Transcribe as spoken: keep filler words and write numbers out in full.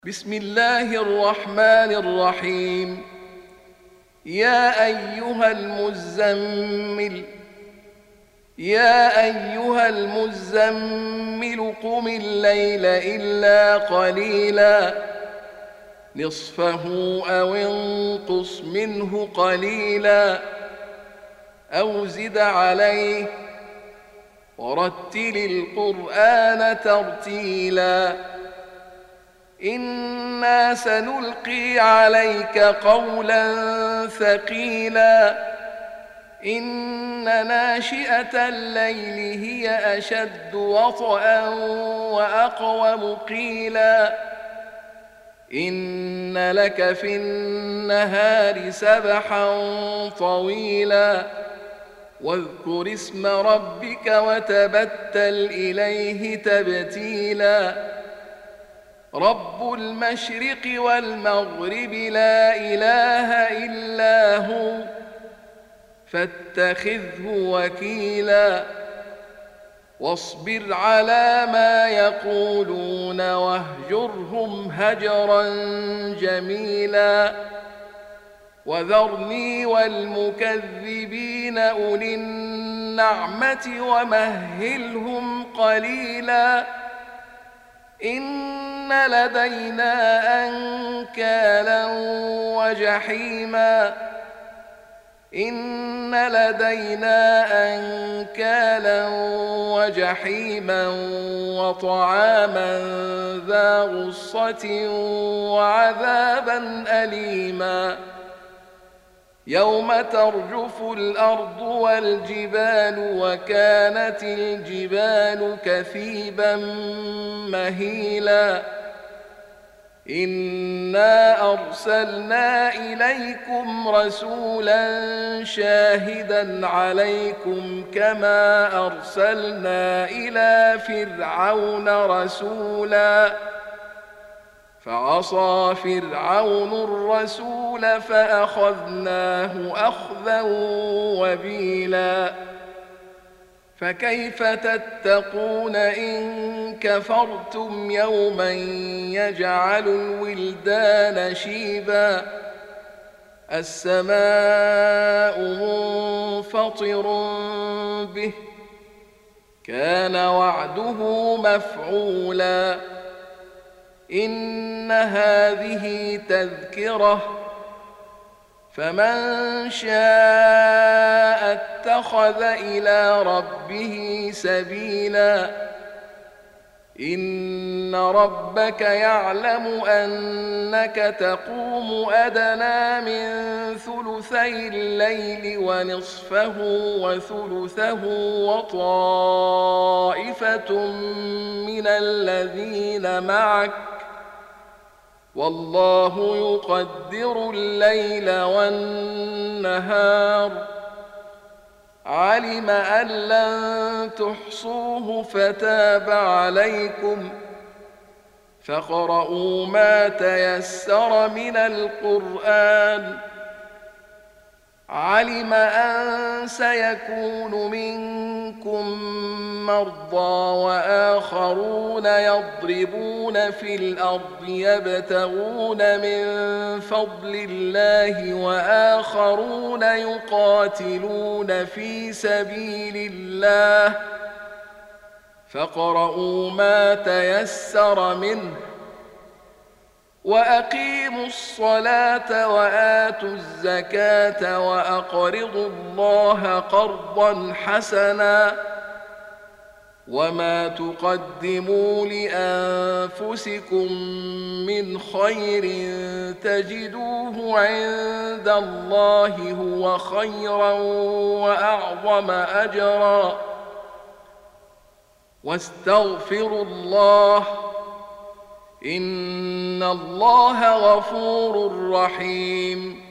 بسم الله الرحمن الرحيم. يا أيها المزمل يا أيها المزمل قم الليل إلا قليلا نصفه أو انقص منه قليلا أو زد عليه ورتل القرآن ترتيلا إنا سنلقي عليك قولا ثقيلا إن ناشئة الليل هي أشد وطئا وأقوم قيلا إن لك في النهار سبحا طويلا واذكر اسم ربك وتبتل إليه تبتيلا رب المشرق والمغرب لا إله إلا هو فاتخذه وكيلا واصبر على ما يقولون واهجرهم هجرا جميلا وذرني والمكذبين أولي النعمة ومهلهم قليلا إن لدينا أنكالا وجحيما إن لدينا أنكالا وجحيما وطعاما ذا غصة وعذابا أليما يوم ترجف الأرض والجبال وكانت الجبال كثيبا مهيلا إنا أرسلنا إليكم رسولا شاهدا عليكم كما أرسلنا إلى فرعون رسولا فعصى فرعون الرسول فأخذناه أخذا وبيلا فكيف تتقون إن كفرتم يوما يجعل الولدان شيبا السماء منفطر به كان وعده مفعولا إن هذه تذكرة فمن شاء اتخذ إلى ربه سبيلا إن ربك يعلم أنك تقوم أدنى من ثلثي الليل ونصفه وثلثه وطائفة من الذين معك والله يقدر الليل والنهار علم أن لن تحصوه فتاب عليكم فاقرؤوا ما تيسر من القرآن علم أن سيكون منكم مرضى وآخرون يضربون في الأرض يبتغون من فضل الله وآخرون يقاتلون في سبيل الله فاقرؤوا ما تيسر منه وأقيموا الصلاة وآتوا الزكاة وأقرضوا الله قرضا حسنا وما تقدموا لأنفسكم من خير تجدوه عند الله هو خيرا وأعظم أجرا واستغفروا الله إن الله غفور رحيم